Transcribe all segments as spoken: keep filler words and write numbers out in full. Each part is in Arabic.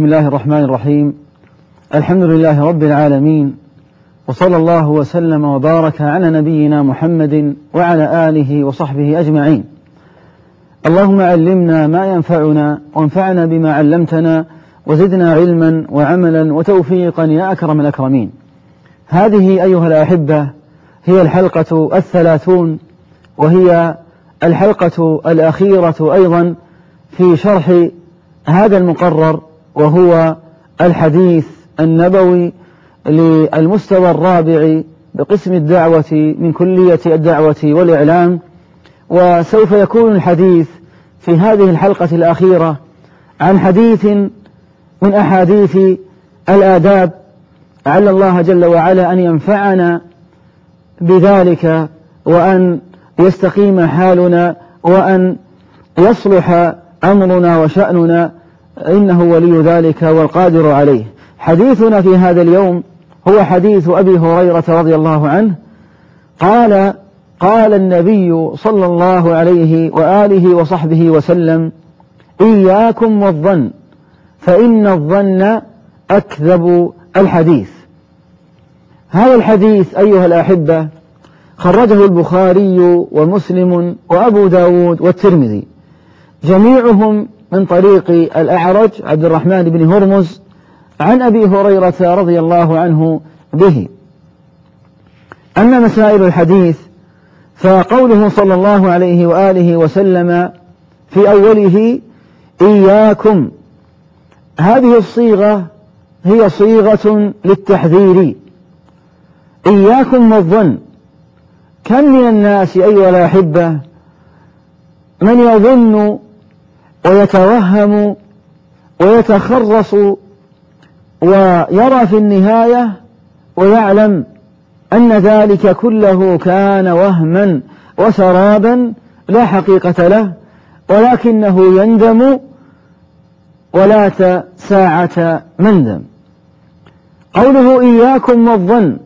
بسم الله الرحمن الرحيم. الحمد لله رب العالمين، وصلى الله وسلم وبارك على نبينا محمد وعلى آله وصحبه أجمعين. اللهم علمنا ما ينفعنا وانفعنا بما علمتنا وزدنا علما وعملا وتوفيقا يا أكرم الأكرمين. هذه أيها الأحبة هي الحلقة الثلاثون، وهي الحلقة الأخيرة أيضا في شرح هذا المقرر، وهو الحديث النبوي للمستوى الرابع بقسم الدعوة من كلية الدعوة والإعلام. وسوف يكون الحديث في هذه الحلقة الأخيرة عن حديث من أحاديث الآداب، على الله جل وعلا أن ينفعنا بذلك، وأن يستقيم حالنا، وأن يصلح أمرنا وشأننا، إنه ولي ذلك والقادر عليه. حديثنا في هذا اليوم هو حديث أبي هريرة رضي الله عنه قال: قال النبي صلى الله عليه وآله وصحبه وسلم: إياكم والظن فإن الظن أكذب الحديث. هذا الحديث أيها الأحبة خرجه البخاري ومسلم وأبو داود والترمذي، جميعهم من طريق الأعرج عبد الرحمن بن هرمز عن أبي هريرة رضي الله عنه به. أما مسائل الحديث فقوله صلى الله عليه وآله وسلم في أوله: إياكم، هذه الصيغة هي صيغة للتحذير. إياكم والظن. كم من الناس أيها الأحبة من يظن ويتوهم ويتخرص ويرى في النهاية ويعلم أن ذلك كله كان وهما وسرابا لا حقيقة له، ولكنه يندم ولات ساعة مندم. قوله إياكم والظن،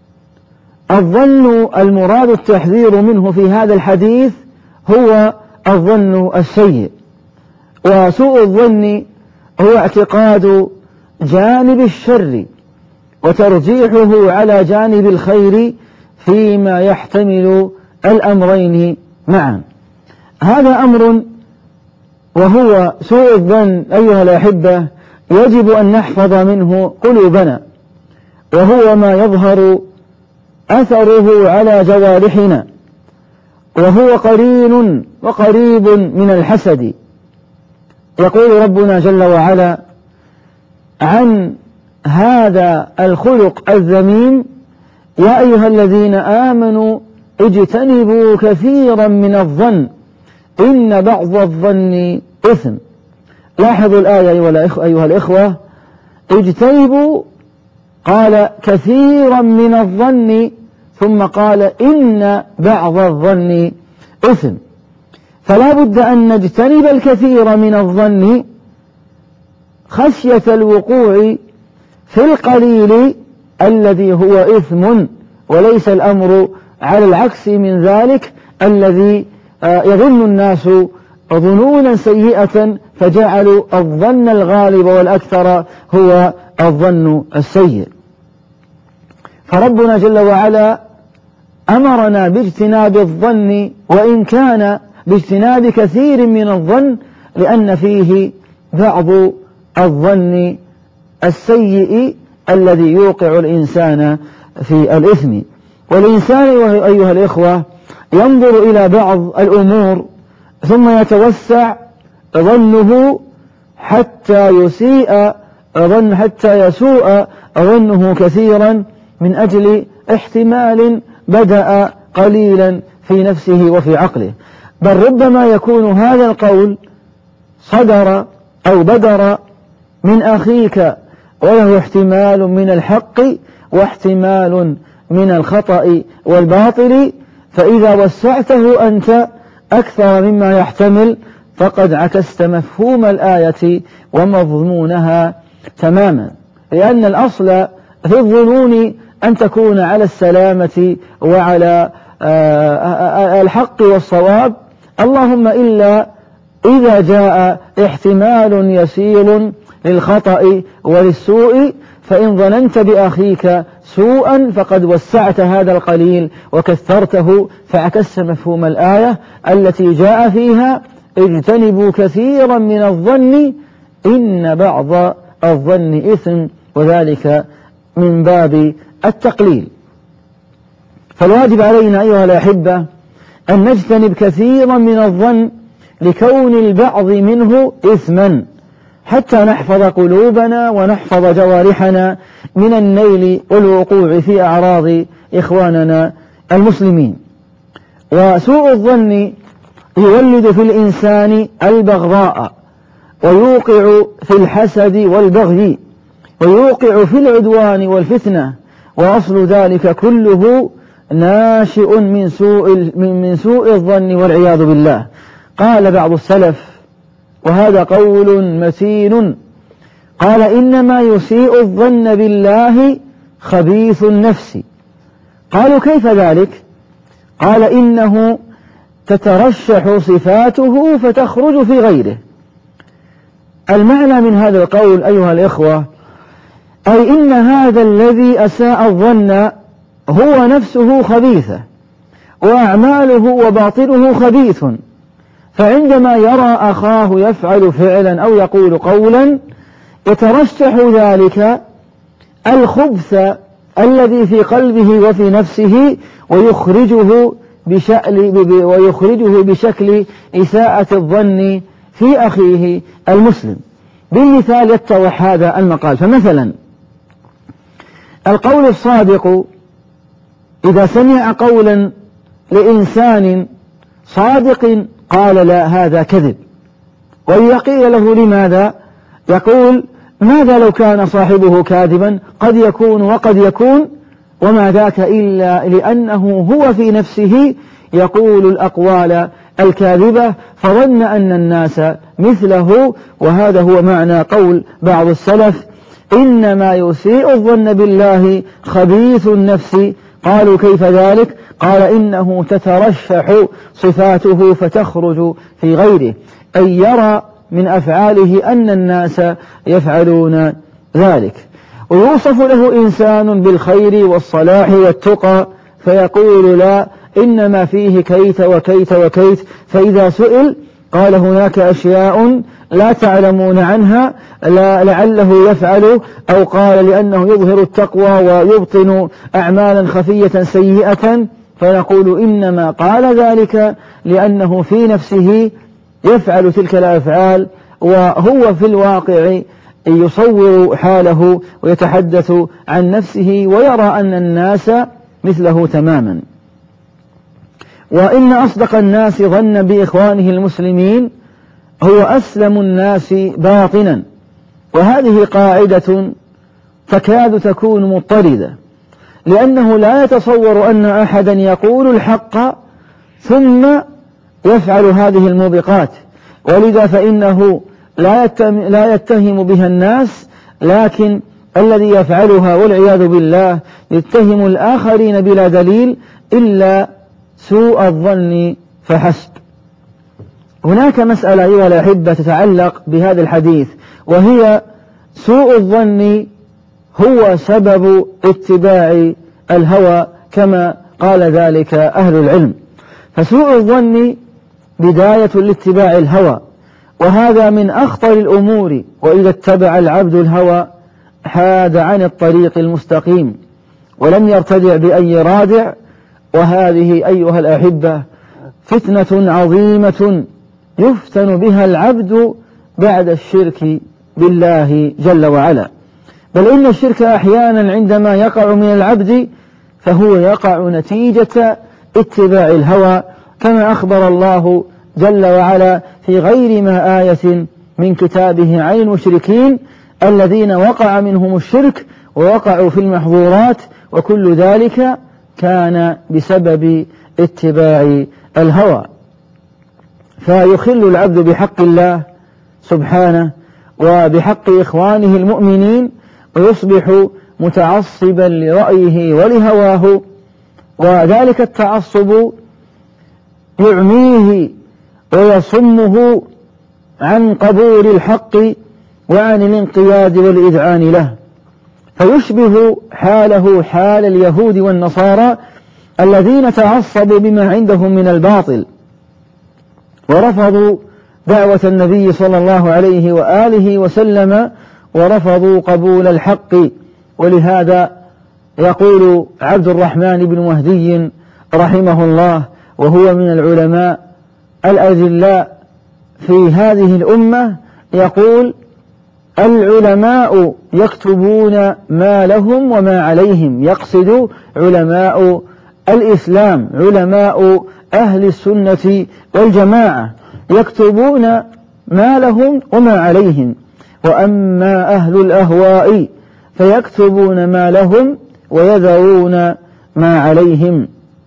الظن المراد التحذير منه في هذا الحديث هو الظن السيء. وسوء الظن هو اعتقاد جانب الشر وترجيحه على جانب الخير فيما يحتمل الأمرين معا. هذا أمر، وهو سوء الظن أيها الأحبة يجب أن نحفظ منه قلوبنا، وهو ما يظهر أثره على جوارحنا، وهو قرين وقريب من الحسد. يقول ربنا جل وعلا عن هذا الخلق الذميم: يا أيها الذين آمنوا اجتنبوا كثيرا من الظن إن بعض الظن إثم. لاحظوا الآية أيها الإخوة، اجتنبوا، قال كثيرا من الظن، ثم قال إن بعض الظن إثم. فلا بد أن نجتنب الكثير من الظن خشية الوقوع في القليل الذي هو إثم، وليس الأمر على العكس من ذلك الذي يظن الناس ظنونا سيئة فجعلوا الظن الغالب والأكثر هو الظن السيء. فربنا جل وعلا أمرنا باجتناب الظن، وإن كان باجتناب كثير من الظن، لأن فيه بعض الظن السيء الذي يوقع الإنسان في الإثم. والإنسان أيها الإخوة ينظر إلى بعض الأمور ثم يتوسع ظنه حتى يسيء ظن حتى يسوء ظنه كثيرا من أجل احتمال بدأ قليلا في نفسه وفي عقله. بل ربما يكون هذا القول صدر أو بدر من أخيك وله احتمال من الحق واحتمال من الخطأ والباطل، فإذا وسعته أنت أكثر مما يحتمل فقد عكست مفهوم الآية ومضمونها تماما. لأن الأصل في الظنون أن تكون على السلامة وعلى الحق والصواب، اللهم إلا إذا جاء احتمال يسير للخطأ وللسوء، فإن ظننت بأخيك سوءا فقد وسعت هذا القليل وكثرته، فعكست مفهوم الآية التي جاء فيها اجتنبوا كثيرا من الظن إن بعض الظن إثم، وذلك من باب التقليل. فالواجب علينا أيها الأحبة أن نجتنب كثيرا من الظن لكون البعض منه إثما، حتى نحفظ قلوبنا ونحفظ جوارحنا من النيل والوقوع في أعراض إخواننا المسلمين. وسوء الظن يولد في الإنسان البغضاء، ويوقع في الحسد والبغي، ويوقع في العدوان والفتنة، وأصل ذلك كله ناشئ من سوء من سوء الظن والعياذ بالله. قال بعض السلف، وهذا قول متين، قال إنما يسيء الظن بالله خبيث النفس. قالوا كيف ذلك؟ قال إنه تترشح صفاته فتخرج في غيره. المعنى من هذا القول أيها الإخوة، أي إن هذا الذي أساء الظن هو نفسه خبيثة، وأعماله وباطنه خبيث، فعندما يرى أخاه يفعل فعلا أو يقول قولا يترشح ذلك الخبث الذي في قلبه وفي نفسه ويخرجه بشأل ويخرجه بشكل إساءة الظن في أخيه المسلم. بالمثال يتضح هذا المقال. فمثلا القول الصادق إذا سمع قولا لإنسان صادق قال لا هذا كذب، وإذا قيل له لماذا يقول ماذا لو كان صاحبه كاذبا، قد يكون وقد يكون، وما ذاك إلا لأنه هو في نفسه يقول الأقوال الكاذبة فظن أن الناس مثله. وهذا هو معنى قول بعض السلف إنما يسيء الظن بالله خبيث النفس. قالوا كيف ذلك؟ قال إنه تترشح صفاته فتخرج في غيره، أي يرى من أفعاله أن الناس يفعلون ذلك. ويوصف له إنسان بالخير والصلاح والتقى فيقول لا إنما فيه كيت وكيت وكيت، فإذا سئل قال هناك أشياء لا تعلمون عنها لا لعله يفعل، أو قال لأنه يظهر التقوى ويبطن أعمالا خفية سيئة، فنقول إنما قال ذلك لأنه في نفسه يفعل تلك الأفعال، وهو في الواقع يصور حاله ويتحدث عن نفسه ويرى أن الناس مثله تماما. وإن أصدق الناس ظنا بإخوانه المسلمين هو أسلم الناس باطنا، وهذه قاعدة تكاد تكون مضطردة، لأنه لا يتصور أن أحدا يقول الحق ثم يفعل هذه الموبقات، ولذا فإنه لا يتهم بها الناس، لكن الذي يفعلها والعياذ بالله يتهم الآخرين بلا دليل إلا سوء الظن فحسب. هناك مسألة أيها الأحبة تتعلق بهذا الحديث، وهي سوء الظن هو سبب اتباع الهوى كما قال ذلك أهل العلم. فسوء الظن بداية لاتباع الهوى، وهذا من أخطر الأمور، وإذا اتبع العبد الهوى حاد عن الطريق المستقيم ولم يرتدع بأي رادع. وهذه أيها الأحبة فتنة عظيمة يفتن بها العبد بعد الشرك بالله جل وعلا. بل إن الشرك أحيانا عندما يقع من العبد فهو يقع نتيجة اتباع الهوى، كما أخبر الله جل وعلا في غير ما آية من كتابه عن المشركين الذين وقع منهم الشرك ووقعوا في المحظورات، وكل ذلك كان بسبب اتباع الهوى. فيخل العبد بحق الله سبحانه وبحق إخوانه المؤمنين، ويصبح متعصبا لرأيه ولهواه، وذلك التعصب يعميه ويصمه عن قبول الحق وعن الانقياد والإذعان له، فيشبه حاله حال اليهود والنصارى الذين تعصبوا بما عندهم من الباطل ورفضوا دعوة النبي صلى الله عليه وآله وسلم ورفضوا قبول الحق. ولهذا يقول عبد الرحمن بن مهدي رحمه الله، وهو من العلماء الأجلاء في هذه الأمة، يقول: العلماء يكتبون ما لهم وما عليهم، يقصد علماء الإسلام، علماء أهل السنة والجماعة، يكتبون ما لهم وما عليهم. وأما أهل الأهواء فيكتبون ما لهم ويذرون ما عليهم.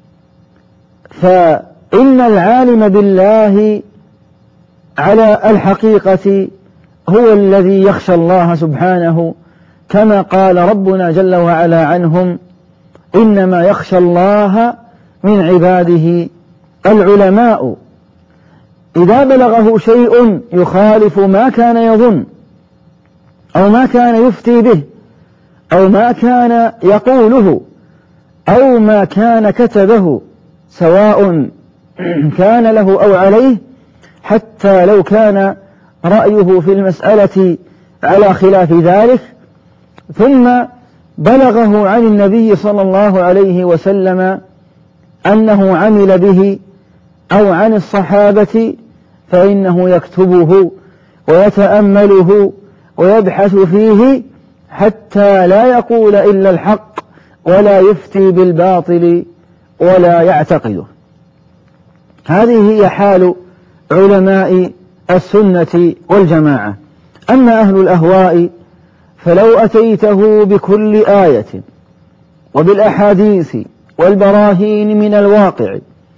فإن العالم بالله على الحقيقة هو الذي يخشى الله سبحانه، كما قال ربنا جل وعلا عنهم: إنما يخشى الله من عباده العلماء. إذا بلغه شيء يخالف ما كان يظن أو ما كان يفتي به أو ما كان يقوله أو ما كان كتبه، سواء كان له أو عليه، حتى لو كان رأيه في المسألة على خلاف ذلك، ثم بلغه عن النبي صلى الله عليه وسلم أنه عمل به أو عن الصحابة، فإنه يكتبه ويتأمله ويبحث فيه حتى لا يقول إلا الحق ولا يفتي بالباطل ولا يعتقده. هذه هي حال علماء السنة والجماعة. أما أهل الأهواء فلو أتيته بكل آية وبالأحاديث والبراهين من الواقع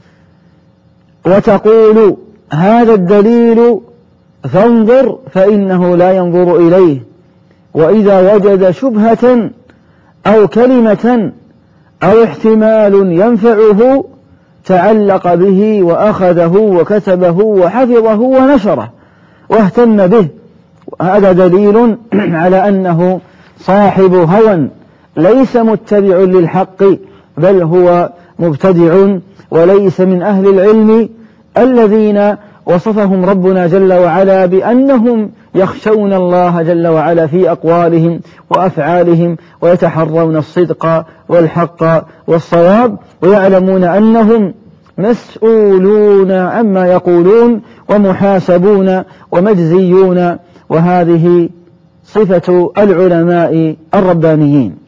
وتقول هذا الدليل فانظر، فإنه لا ينظر إليه، وإذا وجد شبهة أو كلمة أو احتمال ينفعه تعلق به وأخذه وكتبه وحفظه ونشره واهتم به. هذا دليل على أنه صاحب هوى ليس متبع للحق، بل هو مبتدع وليس من أهل العلم الذين وصفهم ربنا جل وعلا بأنهم يخشون الله جل وعلا في أقوالهم وأفعالهم، ويتحرون الصدق والحق والصواب، ويعلمون أنهم مسؤولون عما يقولون ومحاسبون ومجزيون. وهذه صفة العلماء الربانيين.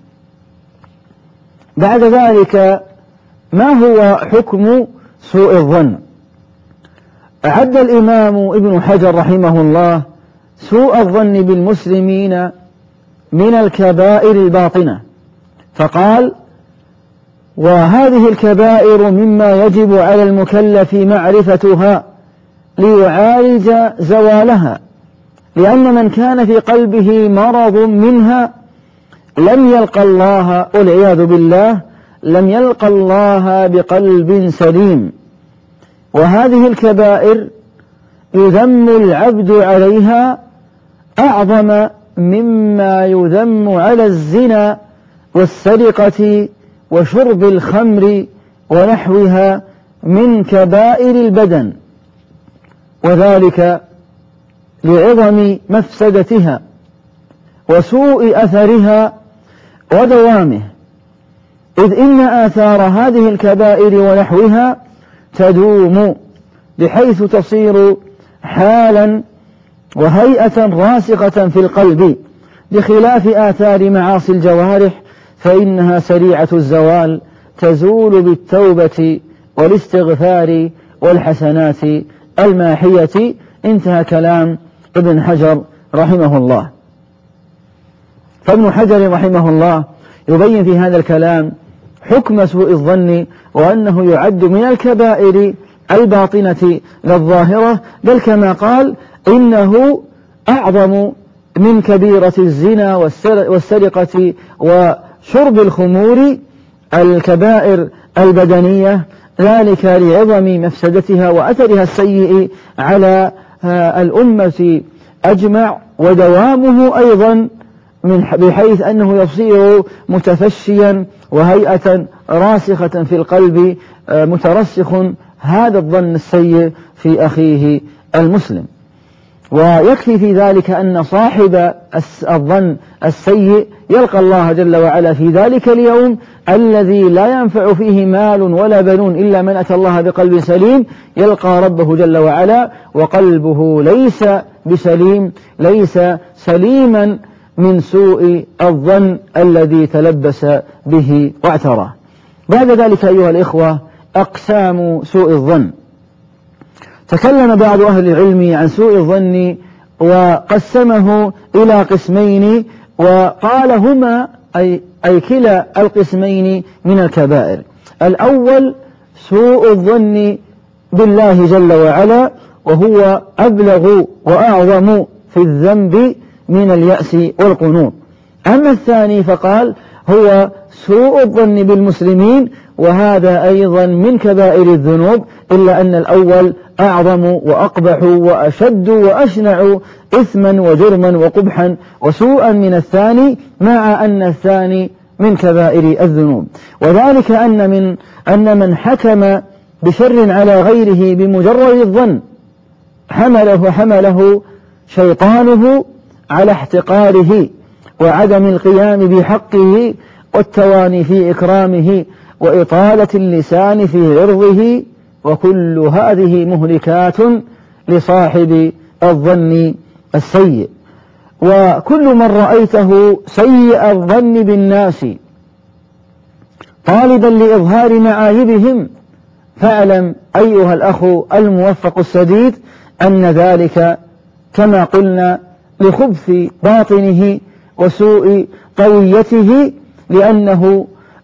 بعد ذلك، ما هو حكم سوء الظن؟ أعد الإمام ابن حجر رحمه الله سوء الظن بالمسلمين من الكبائر الباطنة، فقال: وهذه الكبائر مما يجب على المكلف معرفتها ليعالج زوالها، لأن من كان في قلبه مرض منها لم يلقى الله، والعياذ بالله، لم يلقى الله بقلب سليم. وهذه الكبائر يذم العبد عليها أعظم مما يذم على الزنا والسرقة وشرب الخمر ونحوها من كبائر البدن، وذلك لعظم مفسدتها وسوء أثرها ودوامه، إذ إن آثار هذه الكبائر ونحوها تدوم، بحيث تصير حالا وهيئة راسخة في القلب، بخلاف آثار معاصي الجوارح فإنها سريعة الزوال، تزول بالتوبة والاستغفار والحسنات الماحية. انتهى كلام ابن حجر رحمه الله. فابن حجر رحمه الله يبين في هذا الكلام حكم سوء الظن، وأنه يعد من الكبائر الباطنة للظاهرة، بل كما قال: إنه أعظم من كبيرة الزنا والسرقة وشرب الخمور، الكبائر البدنية، ذلك لعظم مفسدتها وأثرها السيء على الأمة أجمع ودوامه أيضا من بحيث أنه يصير متفشيا وهيئة راسخة في القلب مترسخ هذا الظن السيء في أخيه المسلم. ويكفي في ذلك أن صاحب الظن السيء يلقى الله جل وعلا في ذلك اليوم الذي لا ينفع فيه مال ولا بنون إلا من أتى الله بقلب سليم، يلقى ربه جل وعلا وقلبه ليس بسليم، ليس سليما من سوء الظن الذي تلبس به واعتراه. بعد ذلك أيها الإخوة أقسام سوء الظن. تكلم بعض أهل العلم عن سوء الظن وقسمه إلى قسمين، وقال هما أي, أي كلا القسمين من الكبائر. الأول سوء الظن بالله جل وعلا، وهو أبلغ وأعظم في الذنب من اليأس والقنوط. أما الثاني فقال هو سوء الظن بالمسلمين، وهذا أيضا من كبائر الذنوب، إلا أن الأول أعظم وأقبح وأشد وأشنع إثما وجرما وقبحا وسوءا من الثاني، مع أن الثاني من كبائر الذنوب. وذلك أن من أن من حكم بشر على غيره بمجرد الظن حمله حمله شيطانه على احتقاره وعدم القيام بحقه والتواني في إكرامه وإطالة اللسان في عرضه، وكل هذه مهلكات لصاحب الظن السيء. وكل من رأيته سيء الظن بالناس طالبا لإظهار معايبهم فاعلم أيها الأخ الموفق السديد أن ذلك كما قلنا لخبث باطنه وسوء طويته، لأنه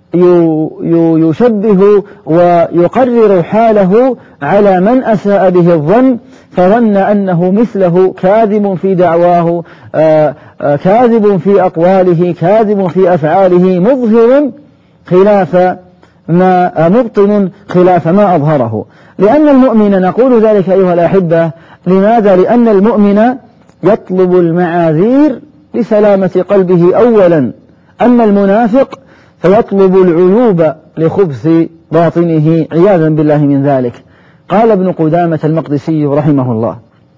يشبه ويقرر حاله على من أساء به الظن، فظن أنه مثله كاذب في دعواه، كاذب في أقواله، كاذب في أفعاله، مظهر خلاف ما مبطن خلاف ما أظهره. لأن المؤمن، نقول ذلك أيها الأحبة، لماذا؟ لأن المؤمن يطلب المعاذير لسلامة قلبه أولا، أما المنافق فيطلب العيوب لخبث باطنه عياذا بالله من ذلك. قال ابن قدامة المقدسي رحمه الله: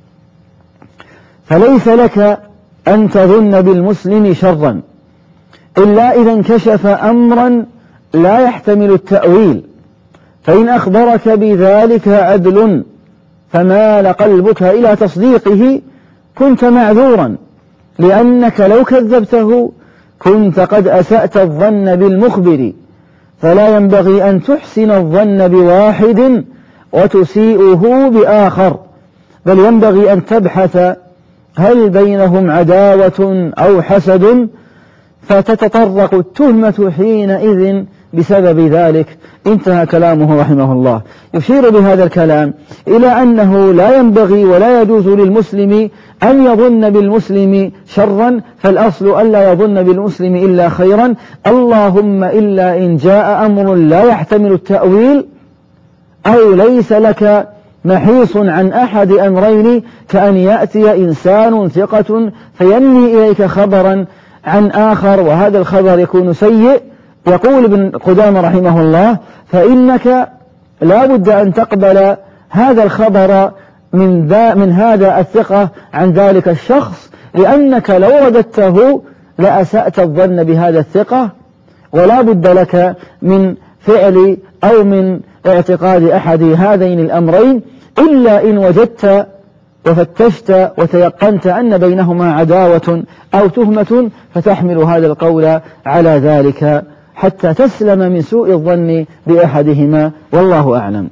فليس لك أن تظن بالمسلم شرا إلا إذا انكشف أمرا لا يحتمل التأويل، فإن أخبرك بذلك عدل فمال قلبك إلى تصديقه كنت معذورا، لأنك لو كذبته كنت قد أسأت الظن بالمخبر، فلا ينبغي أن تحسن الظن بواحد وتسيئه بآخر، بل ينبغي أن تبحث هل بينهم عداوة أو حسد، فتتطرق التهمة حينئذ بسبب ذلك. انتهى كلامه رحمه الله. يشير بهذا الكلام إلى أنه لا ينبغي ولا يجوز للمسلم أن يظن بالمسلم شرا، فالأصل ألا يظن بالمسلم إلا خيرا، اللهم إلا إن جاء أمر لا يحتمل التأويل أو ليس لك محيص عن أحد أمرين، كأن يأتي إنسان ثقة فينمي إليك خبرا عن آخر وهذا الخبر يكون سيء. يقول ابن قدامة رحمه الله: فإنك لا بد أن تقبل هذا الخبر من, من هذا الثقة عن ذلك الشخص، لأنك لو رددته لأسأت الظن بهذا الثقة، ولا بد لك من فعل أو من اعتقاد أحد هذين الأمرين إلا إن وجدت وفتشت وتيقنت أن بينهما عداوة أو تهمة، فتحمل هذا القول على ذلك حتى تسلم من سوء الظن بأحدهما، والله أعلم.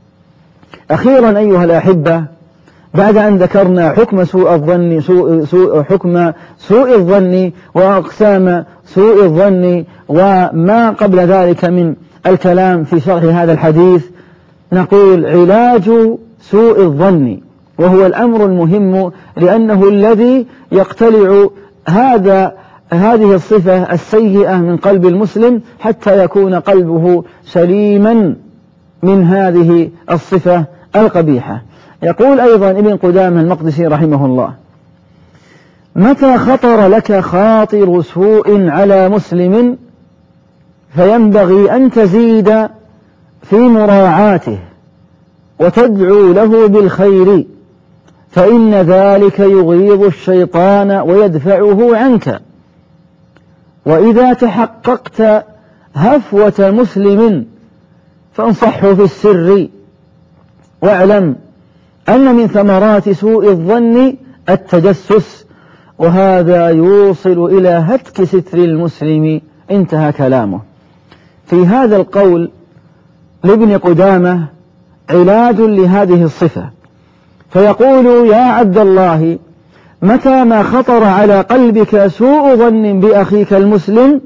أخيرا أيها الأحبة، بعد أن ذكرنا حكم سوء الظن سوء سوء حكم سوء الظن وأقسام سوء الظن وما قبل ذلك من الكلام في شرح هذا الحديث، نقول علاج سوء الظن، وهو الأمر المهم، لأنه الذي يقتلع هذا هذه الصفة السيئة من قلب المسلم حتى يكون قلبه سليما من هذه الصفة القبيحة. يقول أيضا ابن قدامة المقدسي رحمه الله: متى خطر لك خاطر سوء على مسلم فينبغي أن تزيد في مراعاته وتدعو له بالخير، فإن ذلك يغيظ الشيطان ويدفعه عنك. وإذا تحققت هفوة مسلم فانصحه في السر، واعلم أن من ثمرات سوء الظن التجسس، وهذا يوصل إلى هتك ستر المسلم. انتهى كلامه. في هذا القول لابن قدامة علاج لهذه الصفة، فيقول: يا عبد الله، متى ما خطر على قلبك سوء ظن بأخيك المسلم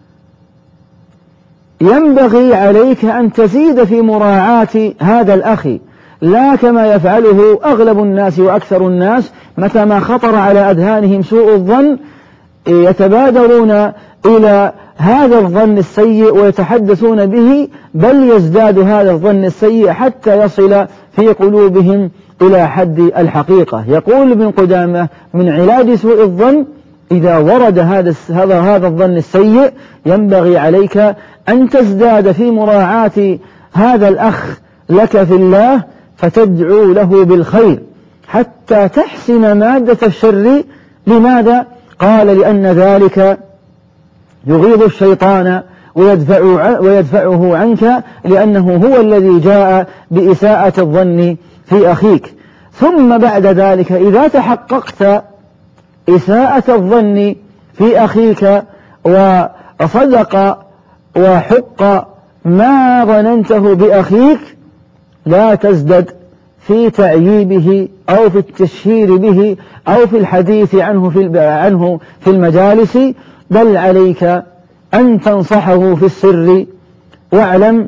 ينبغي عليك أن تزيد في مراعاة هذا الأخ، لا كما يفعله أغلب الناس وأكثر الناس، متى ما خطر على أذهانهم سوء الظن يتبادرون إلى هذا الظن السيء ويتحدثون به، بل يزداد هذا الظن السيء حتى يصل في قلوبهم إلى حد الحقيقة. يقول ابن قدامة: من علاج سوء الظن إذا ورد هذا هذا هذا الظن السيء ينبغي عليك أن تزداد في مراعاة هذا الأخ لك في الله، فتدعو له بالخير حتى تحسن مادة الشر. لماذا؟ قال: لأن ذلك يغيظ الشيطان ويدفع ويدفعه عنك، لأنه هو الذي جاء بإساءة الظن في أخيك. ثم بعد ذلك إذا تحققت إساءة الظن في أخيك وصدق وحق ما ظننته بأخيك، لا تزدد في تعييبه أو في التشهير به أو في الحديث عنه في عنه في المجالس، بل عليك أن تنصحه في السر. واعلم،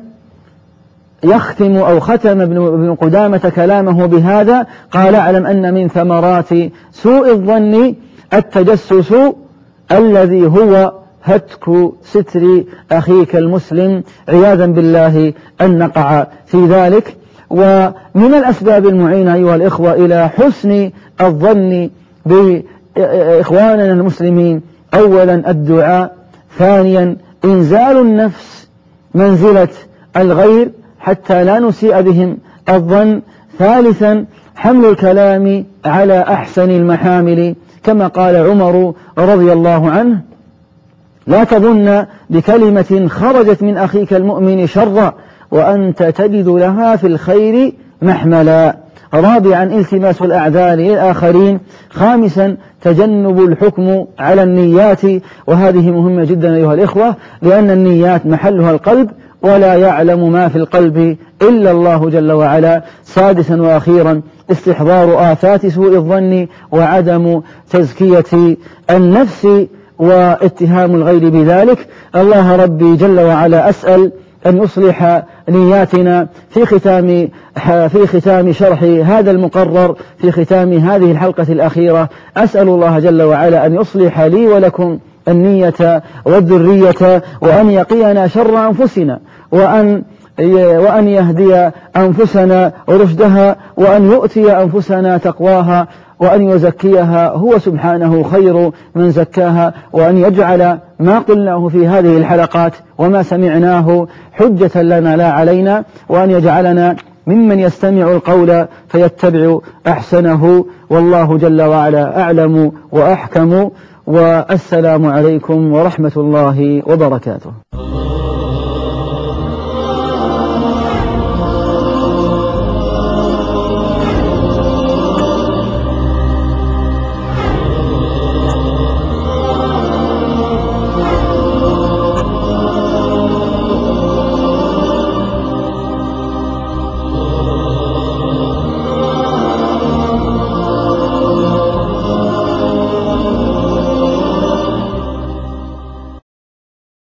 يختم أو ختم ابن قدامة كلامه بهذا، قال: اعلم أن من ثمرات سوء الظن التجسس الذي هو هتك ستر أخيك المسلم، عياذا بالله أن نقع في ذلك. ومن الأسباب المعينة أيها الإخوة إلى حسن الظن بإخواننا المسلمين: أولا الدعاء، ثانيا إنزال النفس منزلة الغير حتى لا نسيء بهم الظن، ثالثا حمل الكلام على أحسن المحامل، كما قال عمر رضي الله عنه: لا تظن بكلمة خرجت من أخيك المؤمن شرا وأنت تجد لها في الخير محملا. رابعا التماس الأعذار للآخرين. خامسا تجنب الحكم على النيات، وهذه مهمة جدا أيها الإخوة، لأن النيات محلها القلب ولا يعلم ما في القلب إلا الله جل وعلا. سادسا وأخيرا استحضار آفات سوء الظن وعدم تزكية النفس واتهام الغير بذلك. الله ربي جل وعلا أسأل أن يصلح نياتنا في ختام في ختام شرح هذا المقرر، في ختام هذه الحلقة الأخيرة. أسأل الله جل وعلا أن يصلح لي ولكم النية والذرية، وأن يقينا شر أنفسنا، وأن وأن يهدي أنفسنا رشدها، وأن يؤتي أنفسنا تقواها، وأن يزكيها هو سبحانه خير من زكاها، وأن يجعل ما قلناه في هذه الحلقات وما سمعناه حجة لنا لا علينا، وأن يجعلنا ممن يستمع القول فيتبع أحسنه. والله جل وعلا أعلم وأحكم، والسلام عليكم ورحمة الله وبركاته.